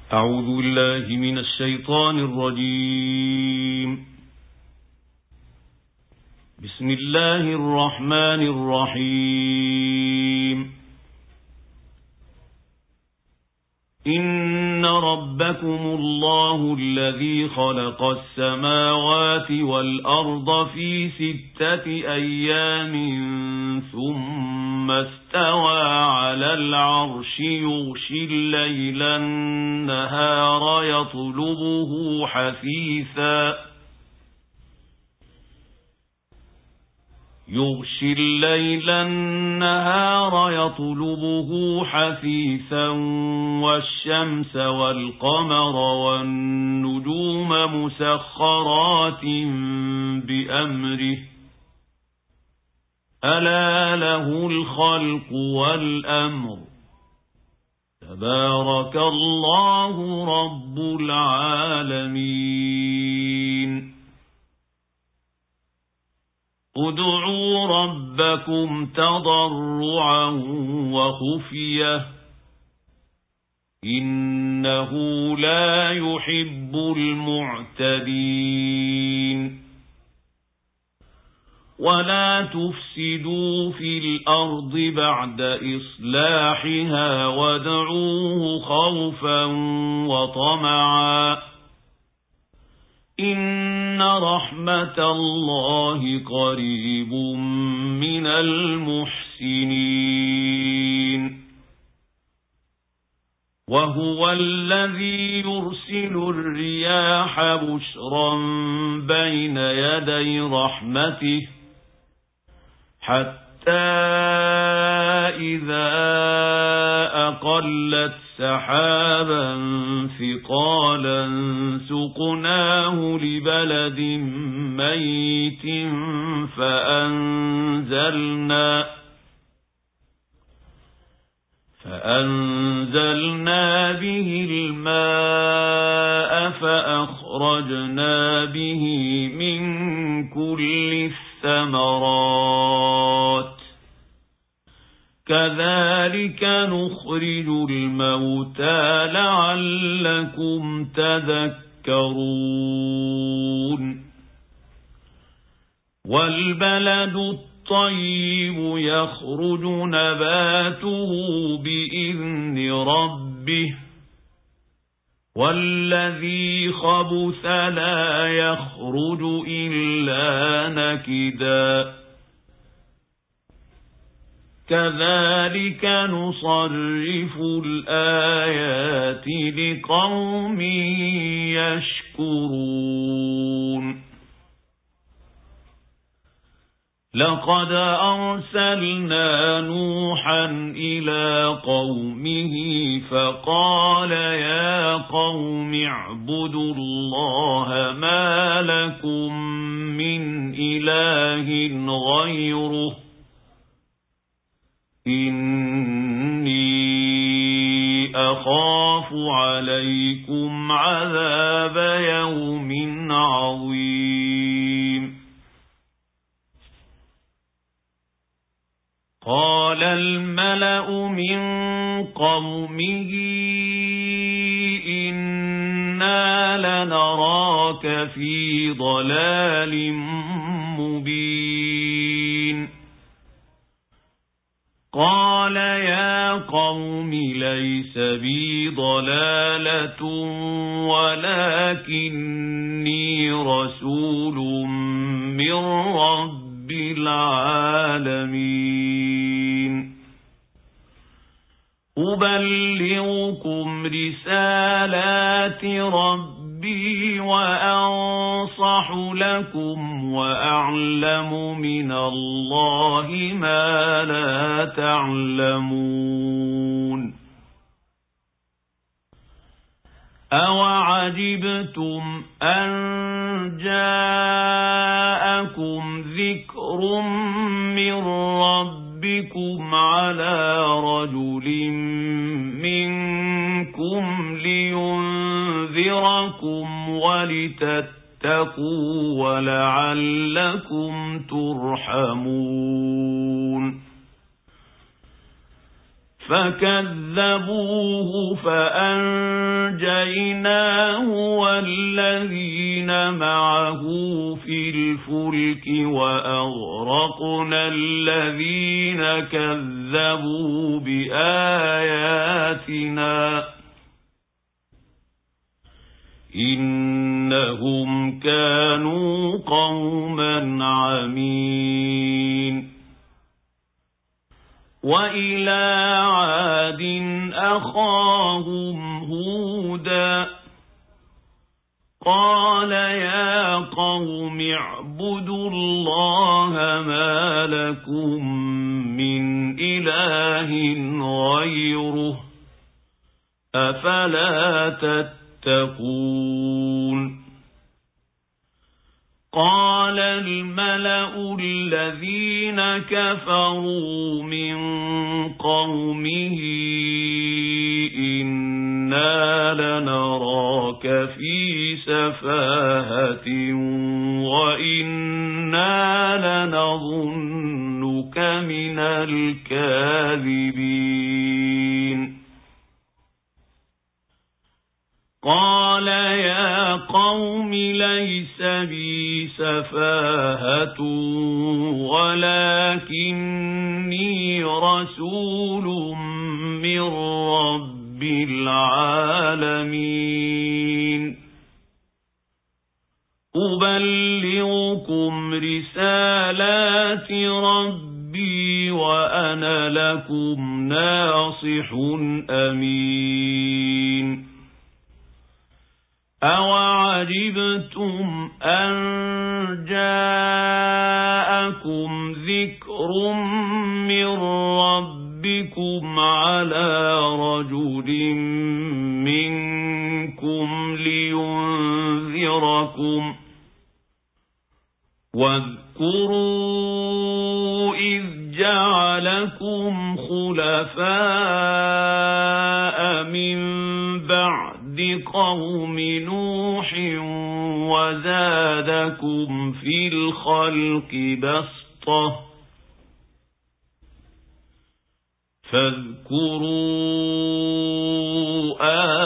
أعوذ بالله من الشيطان الرجيم. بسم الله الرحمن الرحيم. إن ربكم الله الذي خلق السماوات والأرض في 6 أيام ثم استوى على العرش يغشي الليل النهار يطلبه حثيثا والشمس والقمر والنجوم مسخرات بأمره ألا له الخلق والأمر تبارك الله رب العالمين. ادعوا ربكم تضرعا وخفية إنه لا يحب المعتدين. ولا تفسدوا في الأرض بعد إصلاحها وادعوه خوفا وطمعا إن رحمة الله قريب من المحسنين. وهو الذي يرسل الرياح بشرا بين يدي رحمته حتى إذا أقلت سحابا ثقالا سقناه لبلد ميت فأنزلنا به الماء فأخرجنا به من كل الثمرات كذلك نخرج الموتى لعلكم تذكرون. والبلد الطيب يخرج نباته بإذن ربه والذي خبث لا يخرج إلا نكدا كذلك نصرف الآيات لقوم يشكرون. لقد أرسلنا نوحا إلى قومه فقال يا قوم اعبدوا الله ما لكم من إله غيره إني أخاف عليكم عذاب يوم عظيم. قال الملأ من قومه إنا لنراك في ضلال مبين. قال يا قوم ليس بي ضلالة ولكني رسول من رب العالمين. أبلغكم رسالات ربي وأنصح لكم وأعلم من الله ما لا تعلمون. أوعجبتم أن جاءكم ذكر من ربكم على رجل منكم لينذركم ولتتقوا ولعلكم ترحمون. فكذبوه فأنجيناه فأنجيناه والذين معه في الفلك وأغرقنا الذين كذبوا بآياتنا إنهم كانوا قوما عمين وإلى عاد أخاهم هودا قال يا قوم اعبدوا الله ما لكم من إله غيره أفلا تتقون قال الملأ الذين كفروا من قومه إنا لنراك في سفاهة وإنا لنظنك من الكاذبين قال يا قوم ليس بي سفاهة ولكني رسول من رب العالمين أبلغكم رسالات ربي وأنا لكم ناصح أمين أَوَعَجِبْتُمْ أَنْ جَاءَكُمْ ذِكْرٌ مِّنْ رَبِّكُمْ عَلَى رَجُلٍ مِّنْكُمْ لِيُنْذِرَكُمْ واذكروا إذ جعلكم خلفاء من بعد قوم نوح وزادكم في الخلق بسطة فاذكروا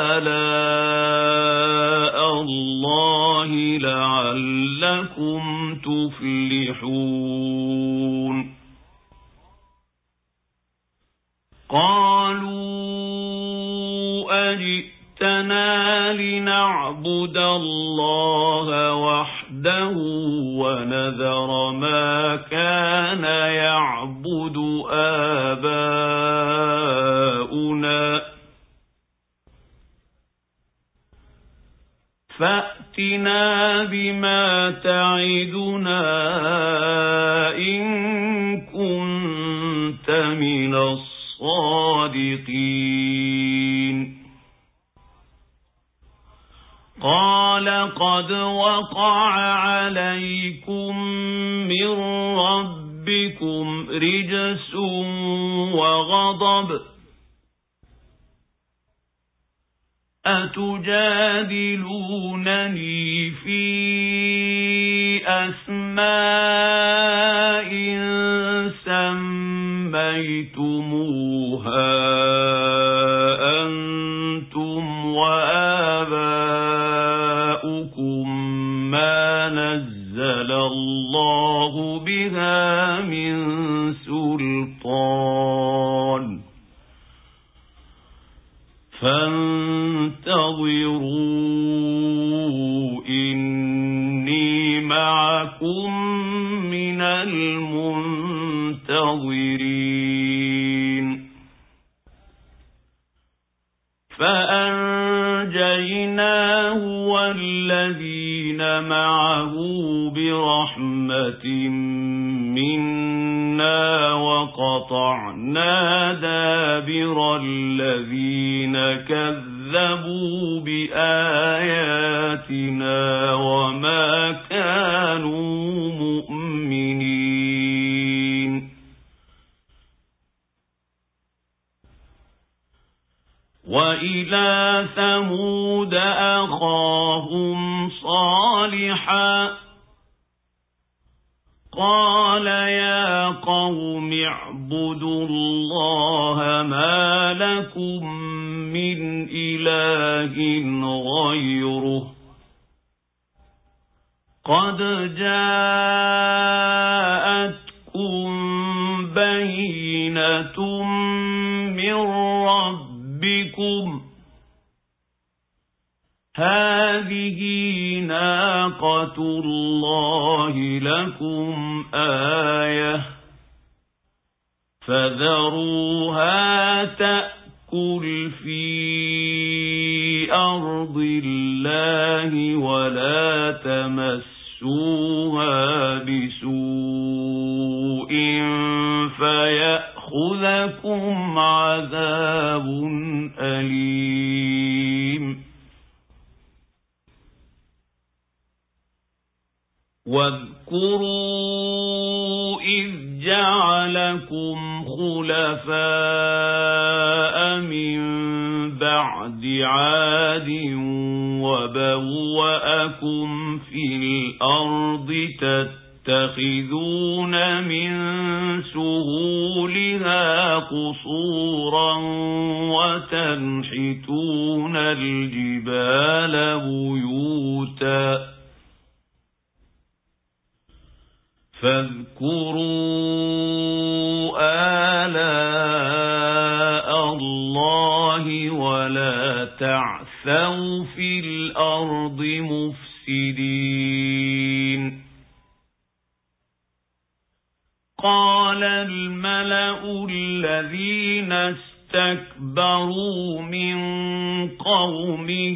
آلاء الله لعلكم تفلحون قالوا أجئتنا لنعبد الله وحده ونذر ما كان يعبد آباؤنا فأتنا بما تعدنا إن كنت من الصادقين قال قد وقع عليكم من ربكم رجس وغضب أتجادلونني في أسماء سميتموها أنتم وآباؤكم ما نزل الله بها من سلطان فانتظروا إني معكم من المنتظرين فأنجيناه والذين معه برحمة منا وقطعنا دابر الذين كذبوا بآياتنا وما كانوا مؤمنين وإلى ثمود أخاهم صالحا قال يا قوم اعبدوا الله ما لكم من إله إله غيره قد جاءتكم بينة من ربكم هذه ناقة الله لكم آية فذروها تأكل في أرض الله ولا تمسوها بسوء فيأخذكم عذاب أليم واذكروا إذ جعلكم خلفاء من بعد عاد وبوأكم في الأرض تتخذون من سهولها قصورا وتنحتون الجبال بيوتا فاذكروا آلاء الله ولا تعثوا في الأرض مفسدين قال الملأ الذين استكبروا من قومه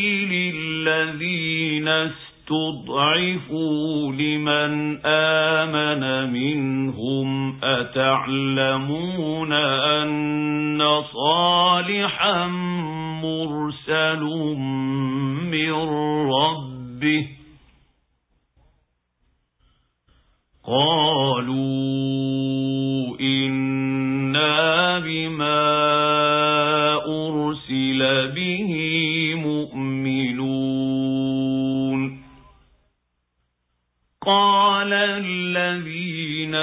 للذين استضعفوا لمن آمن منهم أتعلمون أن صالحا مرسل من ربه قالوا إنا بما أرسل به مؤمنون قال الذين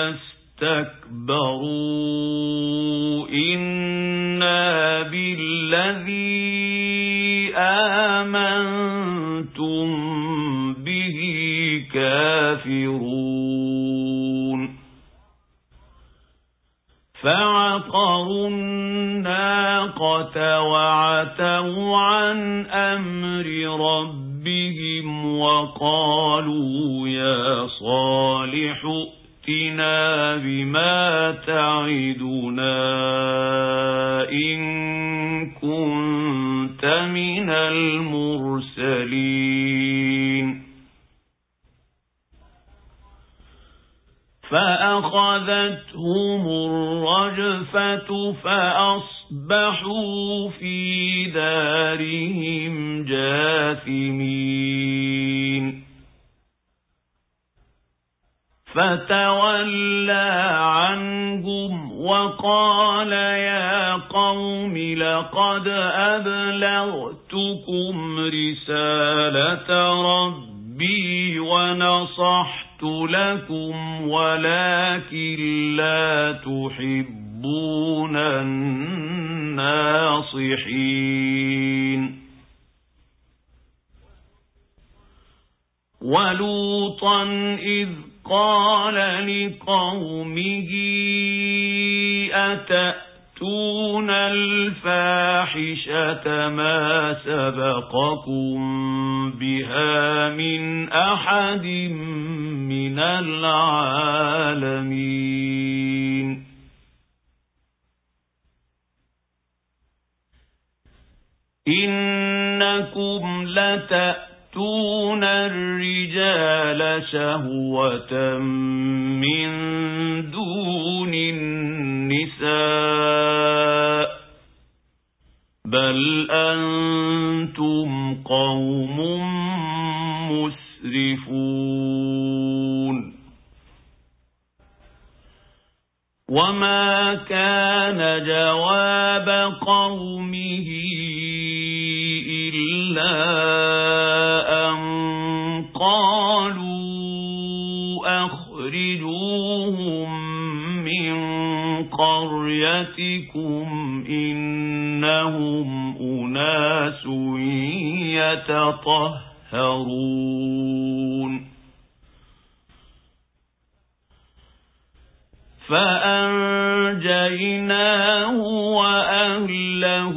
استكبروا إنا بالذي آمنتم به كافرون فعقروا الناقة وعتوا عن أمر ربهم وقالوا يا صالح ائتنا بما تعدنا إن كنت من المرسلين فأخذتهم الرجفة فأصبحوا في دارهم جاثمين فتولى عنهم وقال يا قوم لقد أبلغتكم رسالة ربي ونصحت لكم ولكن لا تحبون الناصحين ولوطا إذ قال لقومه أتأتون الفاحشة ما سبقكم بها من أحد من العالمين إنكم لتأتون الرجال شهوة من دون النساء بل أنتم قوم مسرفون وما كان جواب قومه إلا أن قالوا أخرجوهم من قريتكم إنهم أناس يتطهرون فأنجيناه وأهله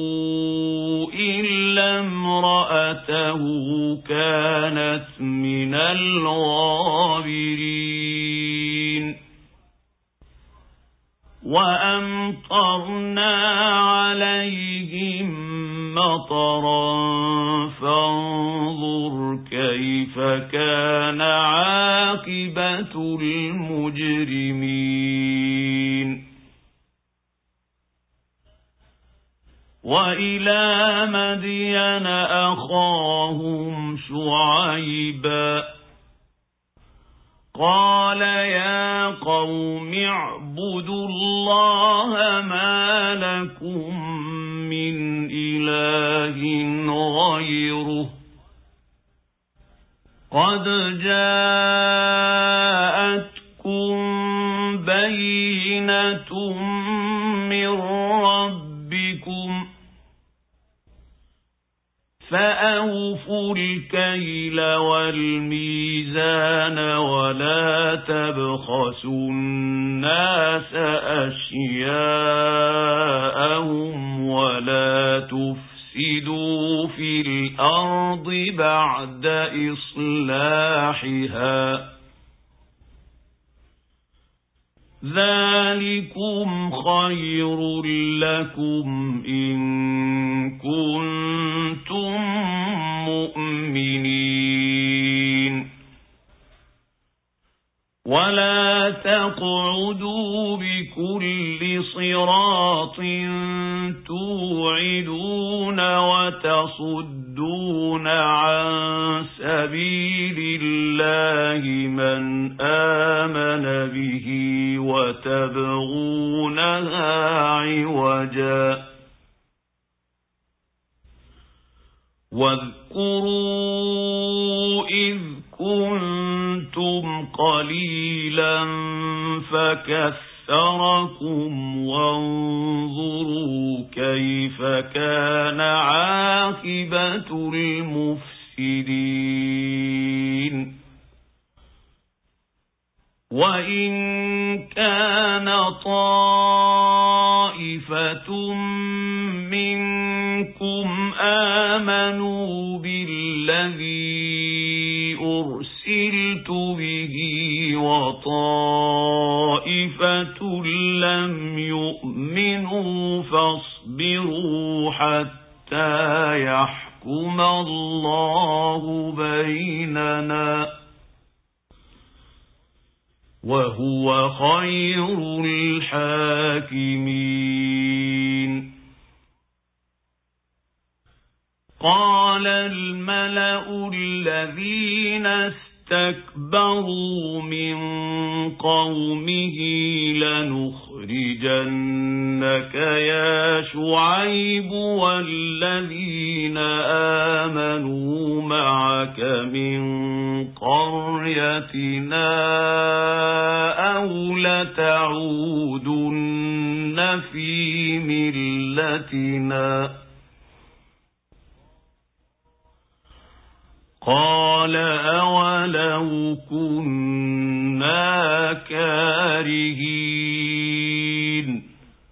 إلا امرأته كانت من الغابرين وأمطرنا عليهم مطرا فانظر كيف كان عاقبة المجرمين وإلى مدين أخاهم شعيبا قال يا قوم اعبدوا الله ما لكم من إله غيره قد جاءتكم بينة من ربكم فأوفوا الكيل والميزان ولا تبخسوا الناس أشياءهم ولا تفسدوا في الأرض بعد إصلاحها ذلكم خير لكم إن كنتم مؤمنين ولا تقعدوا بكل صراط توعدون وتصدون عن سبيل الله من آمن به وتبغونها عوجا واذكروا إذ كنتم قليلا فكثركم وانظروا كيف كان عاقبة المفسدين وإن كان طائفة منكم آمنوا بالذي أرسلت به وطائفة لم يؤمنوا فاصبروا حتى يحكم الله بيننا وهو خير الحاكمين قال الملأ الذين استكبروا من قومه لنخرجنك يا شعيب والذين آمنوا معك من قريتنا أو لتعودن في ملتنا قال أولو كنا كارهين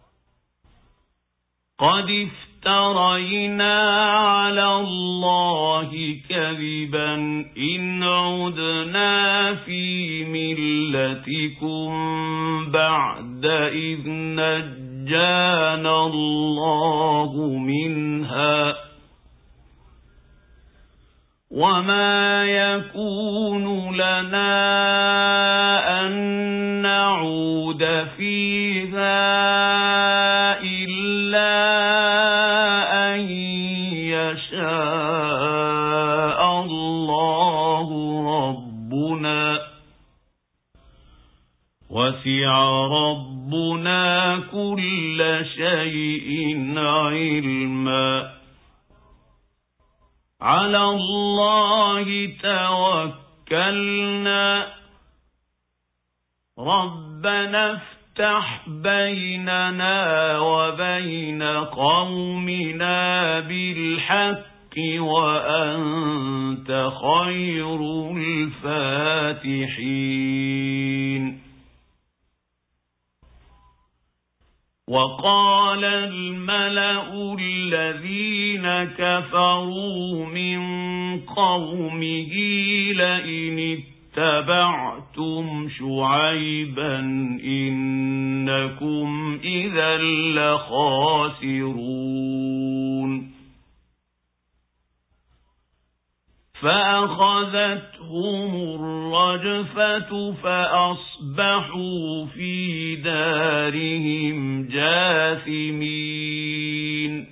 قد افترينا على الله كذبا إن عدنا في ملتكم بعد إذ نجانا الله منها وما يكون لنا أن نعود فيها إلا أن يشاء الله ربنا وسع ربنا كل شيء علما على الله توكلنا ربنا افتح بيننا وبين قومنا بالحق وأنت خير الفاتحين. وقال الملأ الذين كفروا من قومه لئن اتبعتم شعيبا إنكم إذا لخاسرون. فأخذتهم الرجفة فأصبحوا في دارهم جاثمين.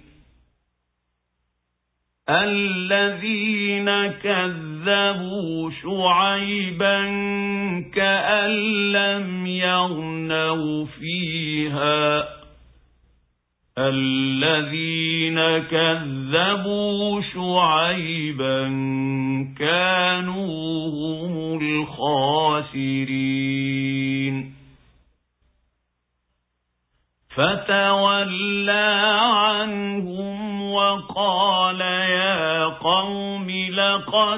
الذين كذبوا شعيبا كأن لم يغنوا فيها الذين كذبوا شعيبا كانوا هم الخاسرين. فتولى عنهم وقال يا قوم لقد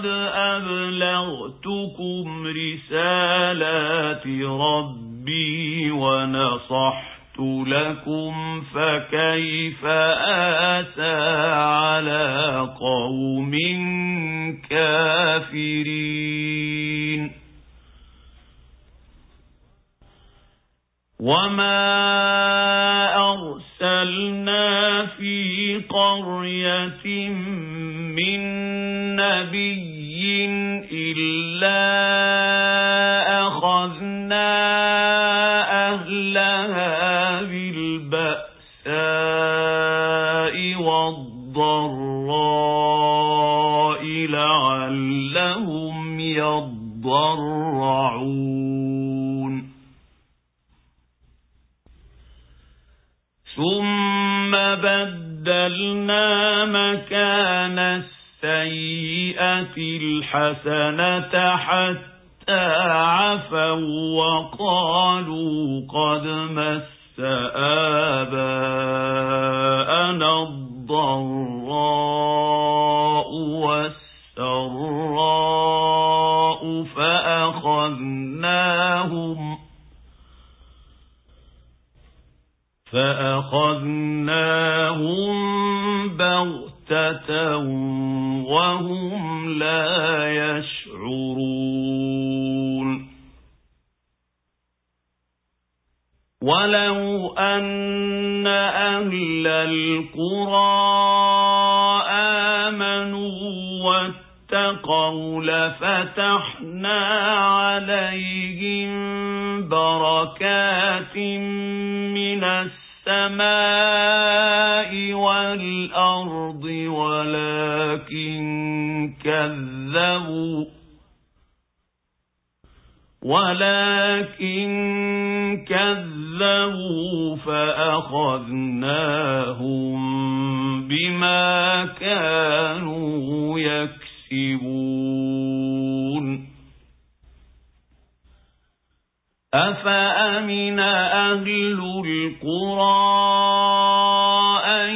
أبلغتكم رسالات ربي ونصحت لكم فكيف آسى على قوم كافرين. وما أرسلنا في قرية من نبي إلا أخذنا أهلها بالبأساء والضراء لعلهم يضرعون. ثم بدلنا مكان السيئة الحسنة حتى عفوا وقالوا قد مس آباءنا الضراء والسراء فأخذناهم بغتة وهم لا يشعرون. ولو أن أهل القرى آمنوا واتقوا لفتحنا عليهم بركات من السماء والأرض ولكن كذبوا فأخذناهم بما كانوا يكسبون. أفأمن أهل القرى أن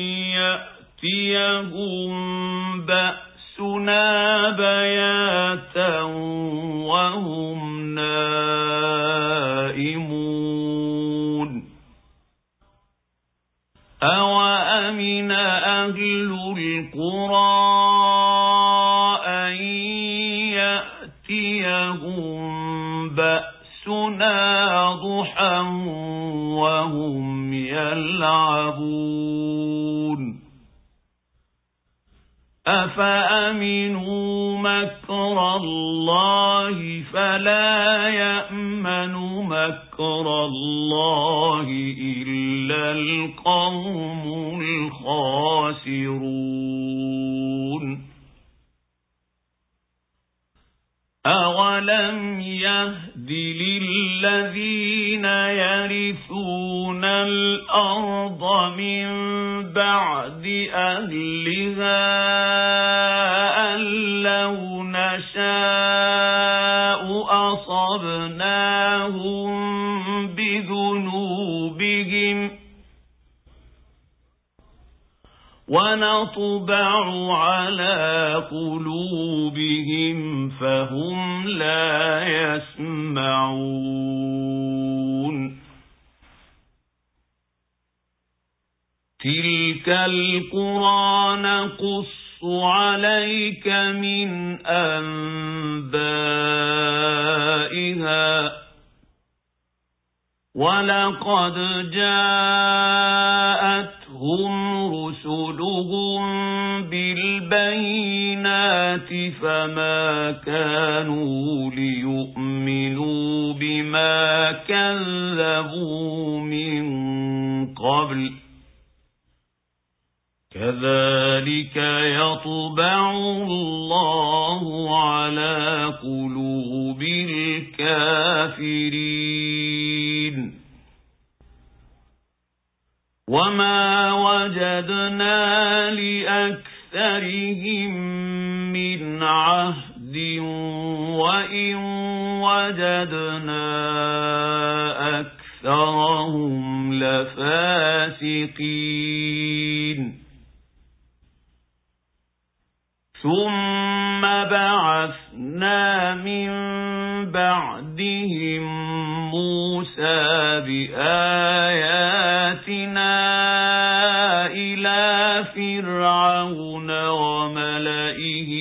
يأتيهم بأسنا بياتا وهم نائمون. أوأمن أهل القرى أن يأتيهم بأسنا ضحى وهم يلعبون. أفأمنوا مكر الله فلا يأمن مكر الله إلا القوم الخاسرون. أولم يهد للذين يرثون الأرض من بعد أهلها أن لو نشاء أصبناهم بذنوبهم نطبع على قلوبهم فهم لا يسمعون تلك القرى نقص عليك من أنبائها ولقد جاءتهم رسلهم بالبينات فما كانوا ليؤمنوا بما كذبوا من قبل كذلك يطبع الله على قلوب الكافرين وما وجدنا لأكثرهم من عهد وإن وجدنا أكثرهم لفاسقين ثم بعثنا من بعدهم موسى بآياتنا إلى فرعون وملئه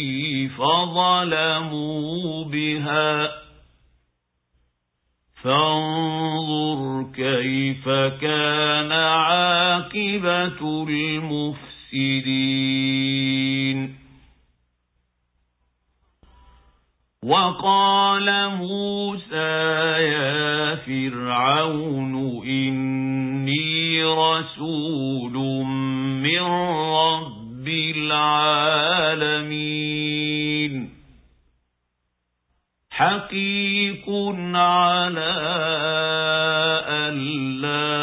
فظلموا بها فانظر كيف كان عاقبة المفسدين وقال موسى يا فرعون إني رسول من رب العالمين حقيق على ألا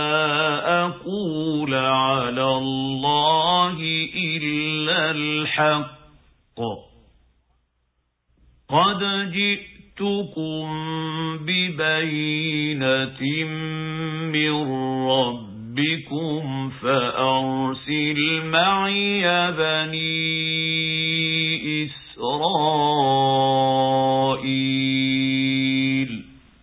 أقول على الله إلا الحق قد جئتكم ببينة من ربكم فأرسل معي بني إسرائيل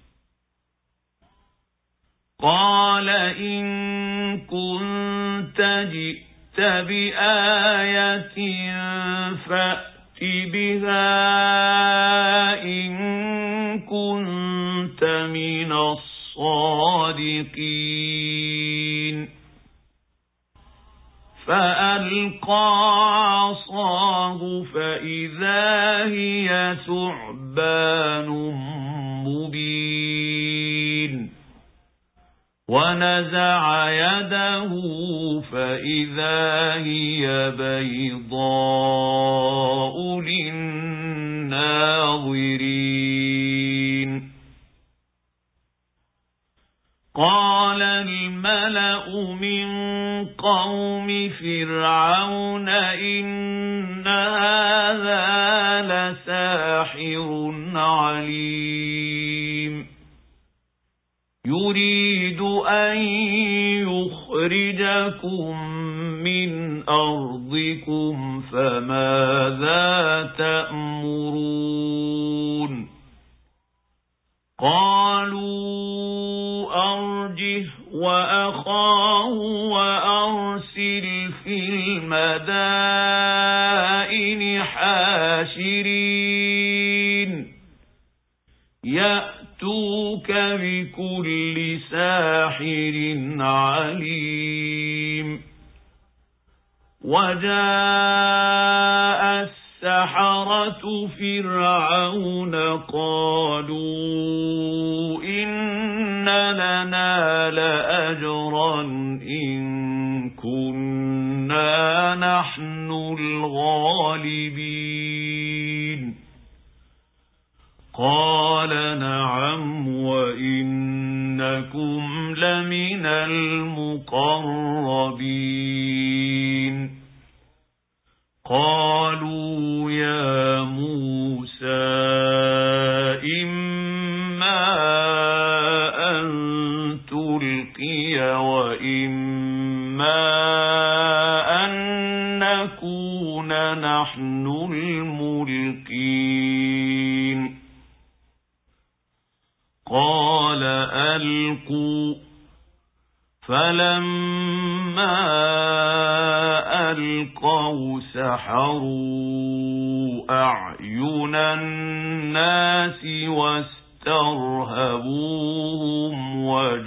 قال إن كنت جئت بآية فأت بها إن كنت من الصادقين فألقى عصاه فإذا هي ثعبان مبين ونزع يده فإذا هي بيضاء للناظرين قال الملأ من قوم فرعون إن هذا لساحر عليم يريد أن يخرجكم من أرضكم فماذا تأمرون قالوا أرجه وأخاه وأرسل في المدائن حاشرين يأتوك بكل ساحر عليم وجاء السحرة فرعون قالوا إن لنا لأجرا إن كنا نحن الغالبين قال نعم وإنكم لمن المقربين قالوا يا موسى إما أن تلقي وإما أن لنحن الملقين قال ألقوا فلما ألقوا سحروا أعين الناس واسترهبوهم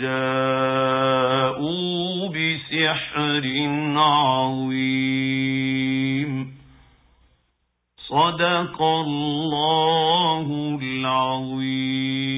وجاءوا بسحر عظيم صدق الله العظيم.